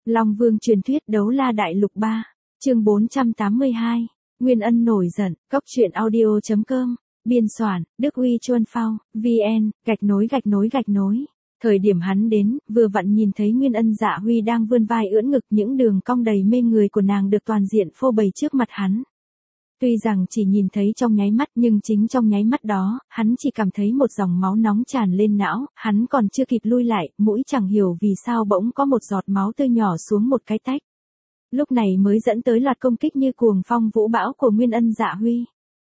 Long Vương truyền thuyết đấu la đại lục 3, chương 482, Nguyên Ân nổi giận, Cốc truyện audio.com, biên soạn, Đức Uy Chuân Phao, VN, gạch nối. Thời điểm hắn đến, vừa vặn nhìn thấy Nguyên Ân Dạ Huy đang vươn vai ưỡn ngực, những đường cong đầy mê người của nàng được toàn diện phô bày trước mặt hắn. Tuy rằng chỉ nhìn thấy trong nháy mắt, nhưng chính trong nháy mắt đó, hắn chỉ cảm thấy một dòng máu nóng tràn lên não, hắn còn chưa kịp lui lại, mũi chẳng hiểu vì sao bỗng có một giọt máu tươi nhỏ xuống một cái tách. Lúc này mới dẫn tới loạt công kích như cuồng phong vũ bão của Nguyên Ân Dạ Huy.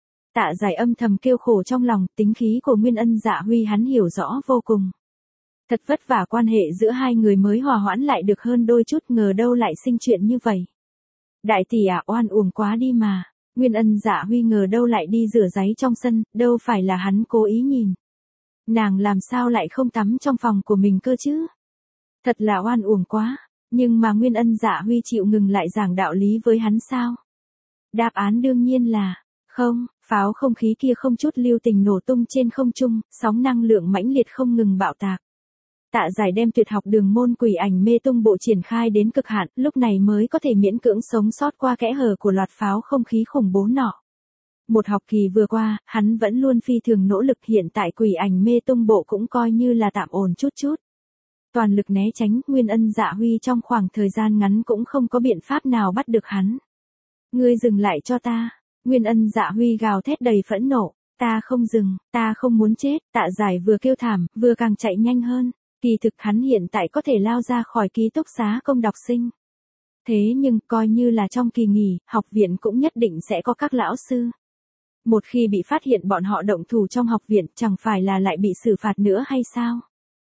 Tạ Giải âm thầm kêu khổ trong lòng, tính khí của Nguyên Ân Dạ Huy hắn hiểu rõ vô cùng. Thật vất vả quan hệ giữa hai người mới hòa hoãn lại được hơn đôi chút, ngờ đâu lại sinh chuyện như vậy. Đại tỷ à, oan uổng quá đi mà. Nguyên Ân Dạ Huy ngờ đâu lại đi rửa ráy trong sân, đâu phải là hắn cố ý nhìn. Nàng làm sao lại không tắm trong phòng của mình cơ chứ? Thật là oan uổng quá, nhưng mà Nguyên Ân Dạ Huy chịu ngừng lại giảng đạo lý với hắn sao? Đáp án đương nhiên là, không, pháo không khí kia không chút lưu tình nổ tung trên không trung, sóng năng lượng mãnh liệt không ngừng bạo tạc. Tạ Giải đem tuyệt học đường môn quỷ ảnh mê tung bộ triển khai đến cực hạn, lúc này mới có thể miễn cưỡng sống sót qua kẽ hở của loạt pháo không khí khủng bố nọ. Một học kỳ vừa qua, hắn vẫn luôn phi thường nỗ lực, hiện tại quỷ ảnh mê tung bộ cũng coi như là tạm ổn chút. Toàn lực né tránh, Nguyên Ân Dạ Huy trong khoảng thời gian ngắn cũng không có biện pháp nào bắt được hắn. Ngươi dừng lại cho ta. Nguyên Ân Dạ Huy gào thét đầy phẫn nộ. Ta không dừng, ta không muốn chết. Tạ Giải vừa kêu thảm, vừa càng chạy nhanh hơn. Kỳ thực hắn hiện tại có thể lao ra khỏi ký túc xá công đọc sinh. Thế nhưng coi như là trong kỳ nghỉ, học viện cũng nhất định sẽ có các lão sư. Một khi bị phát hiện bọn họ động thủ trong học viện, chẳng phải là lại bị xử phạt nữa hay sao?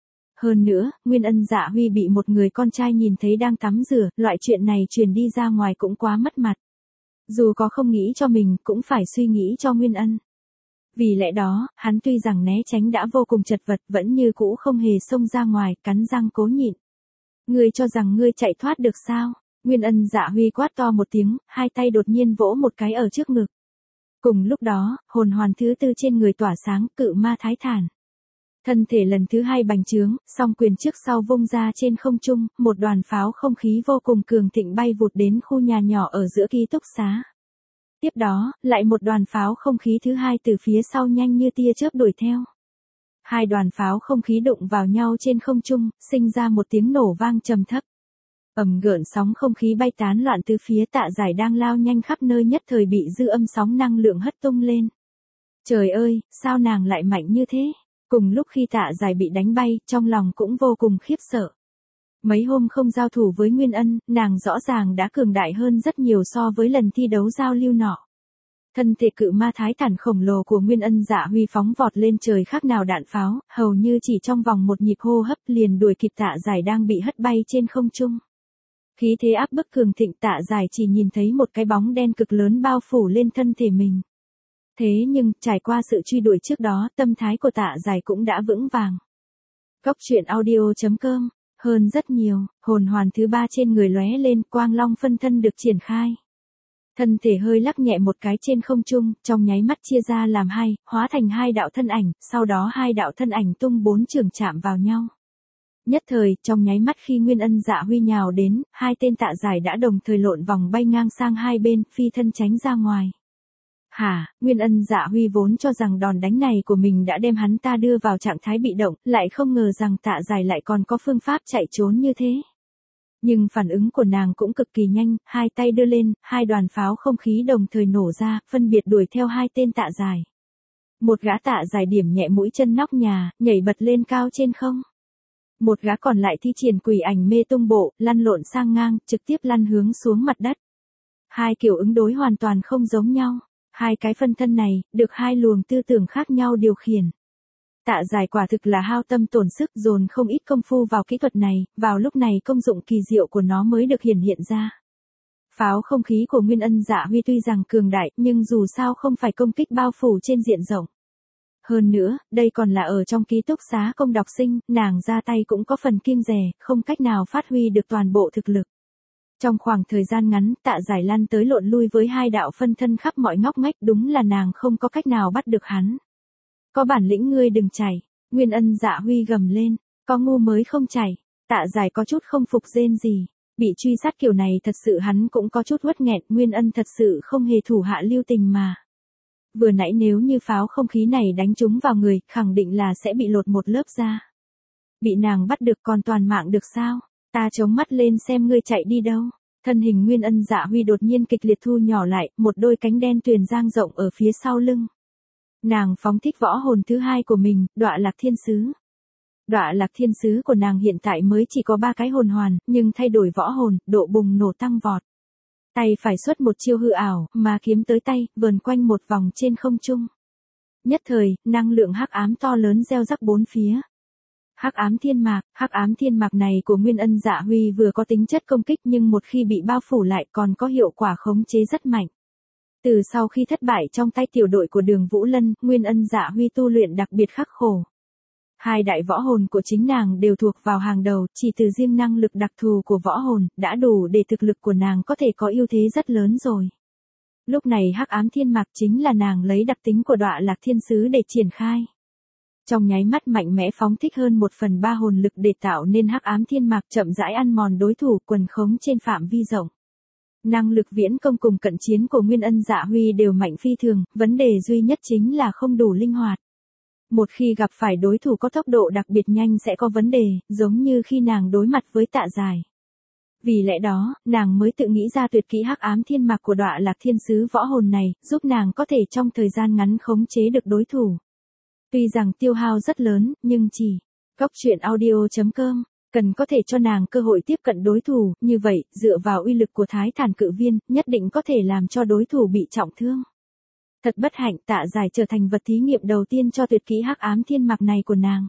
Hơn nữa, Nguyên Ân Dạ Huy bị một người con trai nhìn thấy đang tắm rửa, loại chuyện này truyền đi ra ngoài cũng quá mất mặt. Dù có không nghĩ cho mình, cũng phải suy nghĩ cho Nguyên Ân. Vì lẽ đó, hắn tuy rằng né tránh đã vô cùng chật vật, vẫn như cũ không hề xông ra ngoài, cắn răng cố nhịn. Ngươi cho rằng ngươi chạy thoát được sao? Nguyên Ân Dạ Huy quát to một tiếng, hai tay đột nhiên vỗ một cái ở trước ngực. Cùng lúc đó, hồn hoàn thứ tư trên người tỏa sáng, cự ma thái thản. Thân thể lần thứ hai bành trướng, song quyền trước sau vung ra trên không trung, một đoàn pháo không khí vô cùng cường thịnh bay vụt đến khu nhà nhỏ ở giữa ký túc xá. Tiếp đó, lại một đoàn pháo không khí thứ hai từ phía sau nhanh như tia chớp đuổi theo. Hai đoàn pháo không khí đụng vào nhau trên không trung, sinh ra một tiếng nổ vang trầm thấp. Gợn sóng không khí bay tán loạn từ phía. Tạ Giải đang lao nhanh khắp nơi nhất thời bị dư âm sóng năng lượng hất tung lên. Trời ơi, sao nàng lại mạnh như thế? Cùng lúc khi Tạ Giải bị đánh bay, trong lòng cũng vô cùng khiếp sợ. Mấy hôm không giao thủ với Nguyên Ân, nàng rõ ràng đã cường đại hơn rất nhiều so với lần thi đấu giao lưu nọ. Thân thể cự ma thái thản khổng lồ của Nguyên Ân Dạ Huy phóng vọt lên trời khác nào đạn pháo, hầu như chỉ trong vòng một nhịp hô hấp liền đuổi kịp Tạ Giải đang bị hất bay trên không trung. Khí thế áp bức cường thịnh, Tạ Giải chỉ nhìn thấy một cái bóng đen cực lớn bao phủ lên thân thể mình. Thế nhưng, trải qua sự truy đuổi trước đó, tâm thái của Tạ Giải cũng đã vững vàng. Cốc truyện audio.com, hơn rất nhiều, hồn hoàn thứ ba trên người lóe lên, quang long phân thân được triển khai. Thân thể hơi lắc nhẹ một cái trên không trung, trong nháy mắt chia ra làm hai, hóa thành hai đạo thân ảnh, sau đó hai đạo thân ảnh tung bốn trường chạm vào nhau. Nhất thời, trong nháy mắt khi Nguyên Ân Dạ Huy nhào đến, hai tên Tạ Giải đã đồng thời lộn vòng bay ngang sang hai bên, phi thân tránh ra ngoài. Hả, Nguyên Ân Dạ Huy vốn cho rằng đòn đánh này của mình đã đem hắn ta đưa vào trạng thái bị động, lại không ngờ rằng Tạ Giải lại còn có phương pháp chạy trốn như thế. Nhưng phản ứng của nàng cũng cực kỳ nhanh, hai tay đưa lên, hai đoàn pháo không khí đồng thời nổ ra, phân biệt đuổi theo hai tên Tạ Giải. Một gã Tạ Giải điểm nhẹ mũi chân nóc nhà, nhảy bật lên cao trên không. Một gã còn lại thi triển quỷ ảnh mê tung bộ, lăn lộn sang ngang, trực tiếp lăn hướng xuống mặt đất. Hai kiểu ứng đối hoàn toàn không giống nhau. Hai cái phân thân này, được hai luồng tư tưởng khác nhau điều khiển. Tạ Giải quả thực là hao tâm tổn sức, dồn không ít công phu vào kỹ thuật này, vào lúc này công dụng kỳ diệu của nó mới được hiển hiện ra. Pháo không khí của Nguyên Ân Dạ Huy tuy rằng cường đại, nhưng dù sao không phải công kích bao phủ trên diện rộng. Hơn nữa, đây còn là ở trong ký túc xá công đọc sinh, nàng ra tay cũng có phần kiêng dè, không cách nào phát huy được toàn bộ thực lực. Trong khoảng thời gian ngắn, Tạ Giải lăn tới lộn lui với hai đạo phân thân khắp mọi ngóc ngách, đúng là nàng không có cách nào bắt được hắn. Có bản lĩnh ngươi đừng chạy, Nguyên Ân Dạ Huy gầm lên, có ngu mới không chạy. Tạ Giải có chút không phục rên gì. Bị truy sát kiểu này thật sự hắn cũng có chút uất nghẹn, Nguyên Ân thật sự không hề thủ hạ lưu tình mà. Vừa nãy nếu như pháo không khí này đánh trúng vào người, khẳng định là sẽ bị lột một lớp da. Bị nàng bắt được còn toàn mạng được sao? Ta chống mắt lên xem ngươi chạy đi đâu. Thân hình Nguyên Ân Dạ Huy đột nhiên kịch liệt thu nhỏ lại, một đôi cánh đen tuyền dang rộng ở phía sau lưng. Nàng phóng thích võ hồn thứ hai của mình, Đọa Lạc Thiên Sứ. Đọa Lạc Thiên Sứ của nàng hiện tại mới chỉ có 3 cái hồn hoàn, nhưng thay đổi võ hồn, độ bùng nổ tăng vọt. Tay phải xuất một chiêu hư ảo, mà kiếm tới tay, vờn quanh một vòng trên không trung. Nhất thời, năng lượng hắc ám to lớn gieo rắc bốn phía. Hắc ám thiên mạc này của Nguyên Ân Dạ Huy vừa có tính chất công kích nhưng một khi bị bao phủ lại còn có hiệu quả khống chế rất mạnh. Từ sau khi thất bại trong tay tiểu đội của Đường Vũ Lân, Nguyên Ân Dạ Huy tu luyện đặc biệt khắc khổ. 2 đại võ hồn của chính nàng đều thuộc vào hàng đầu, chỉ từ riêng năng lực đặc thù của võ hồn, đã đủ để thực lực của nàng có thể có ưu thế rất lớn rồi. Lúc này hắc ám thiên mạc chính là nàng lấy đặc tính của Đọa Lạc Thiên Sứ để triển khai. Trong nháy mắt mạnh mẽ phóng thích hơn 1/3 hồn lực để tạo nên hắc ám thiên mạc chậm rãi ăn mòn đối thủ quần khống trên phạm vi rộng. Năng lực viễn công cùng cận chiến của Nguyên Ân Dạ Huy đều mạnh phi thường, vấn đề duy nhất chính là không đủ linh hoạt. Một khi gặp phải đối thủ có tốc độ đặc biệt nhanh sẽ có vấn đề, giống như khi nàng đối mặt với Tạ Dài. Vì lẽ đó, nàng mới tự nghĩ ra tuyệt kỹ hắc ám thiên mạc của Đọa Lạc Thiên Sứ võ hồn này, giúp nàng có thể trong thời gian ngắn khống chế được đối thủ. Tuy rằng tiêu hao rất lớn, nhưng chỉ goctruyện.audio.com cần có thể cho nàng cơ hội tiếp cận đối thủ, như vậy, dựa vào uy lực của Thái Thản Cự Viên, nhất định có thể làm cho đối thủ bị trọng thương. Thật bất hạnh, Tạ Giải trở thành vật thí nghiệm đầu tiên cho tuyệt kỹ hắc ám thiên mạc này của nàng.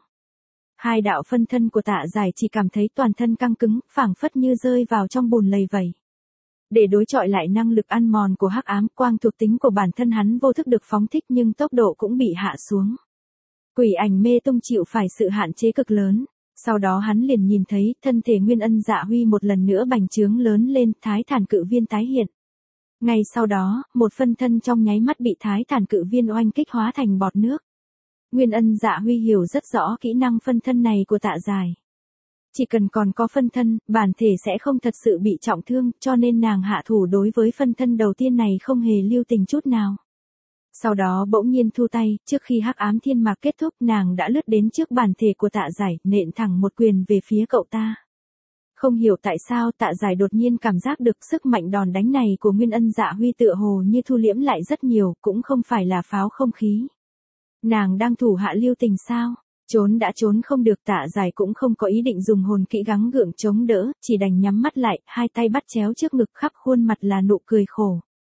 2 đạo phân thân của Tạ Giải chỉ cảm thấy toàn thân căng cứng, phảng phất như rơi vào trong bùn lầy vậy. Để đối chọi lại năng lực ăn mòn của hắc ám, quang thuộc tính của bản thân hắn vô thức được phóng thích nhưng tốc độ cũng bị hạ xuống. Quỷ ảnh mê tung chịu phải sự hạn chế cực lớn. Sau đó hắn liền nhìn thấy thân thể Nguyên Ân Dạ Huy một lần nữa bành trướng lớn lên, Thái Thản Cự Viên tái hiện. Ngay sau đó, một phân thân trong nháy mắt bị Thái Thản Cự Viên oanh kích hóa thành bọt nước. Nguyên Ân Dạ Huy hiểu rất rõ kỹ năng phân thân này của Tạ Giải. Chỉ cần còn có phân thân, bản thể sẽ không thật sự bị trọng thương, cho nên nàng hạ thủ đối với phân thân đầu tiên này không hề lưu tình chút nào. Sau đó bỗng nhiên thu tay, trước khi hắc ám thiên mạc kết thúc nàng đã lướt đến trước bản thể của Tạ Giải, nện thẳng một quyền về phía cậu ta. Không hiểu tại sao Tạ Giải đột nhiên cảm giác được sức mạnh đòn đánh này của Nguyên Ân Dạ Huy tựa hồ như thu liễm lại rất nhiều, cũng không phải là pháo không khí. Nàng đang thủ hạ lưu tình sao? Trốn đã trốn không được, Tạ Giải cũng không có ý định dùng hồn kỹ gắng gượng chống đỡ, chỉ đành nhắm mắt lại, 2 tay bắt chéo trước ngực, khắp khuôn mặt là nụ cười khổ.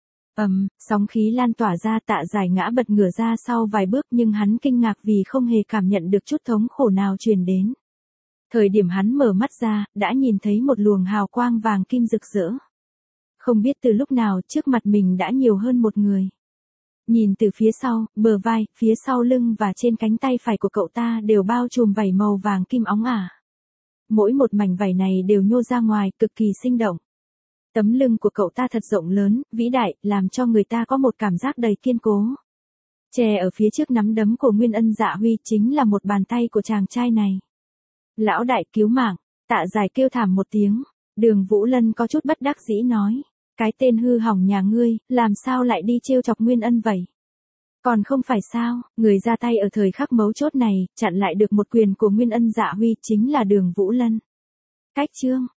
Sóng khí lan tỏa ra, Tạ Giải ngã bật ngửa ra sau vài bước nhưng hắn kinh ngạc vì không hề cảm nhận được chút thống khổ nào truyền đến. Thời điểm hắn mở mắt ra, đã nhìn thấy một luồng hào quang vàng kim rực rỡ. Không biết từ lúc nào trước mặt mình đã nhiều hơn một người. Nhìn từ phía sau, bờ vai, phía sau lưng và trên cánh tay phải của cậu ta đều bao trùm vảy màu vàng kim óng ả. Mỗi một mảnh vảy này đều nhô ra ngoài, cực kỳ sinh động. Tấm lưng của cậu ta thật rộng lớn, vĩ đại, làm cho người ta có một cảm giác đầy kiên cố. Che ở phía trước nắm đấm của Nguyên Ân Dạ Huy chính là một bàn tay của chàng trai này. Lão đại cứu mạng, Tạ Giải kêu thảm một tiếng. Đường Vũ Lân có chút bất đắc dĩ nói. Cái tên hư hỏng nhà ngươi, làm sao lại đi trêu chọc Nguyên Ân vậy? Còn không phải sao, người ra tay ở thời khắc mấu chốt này, chặn lại được một quyền của Nguyên Ân Dạ Huy chính là Đường Vũ Lân. Cách chương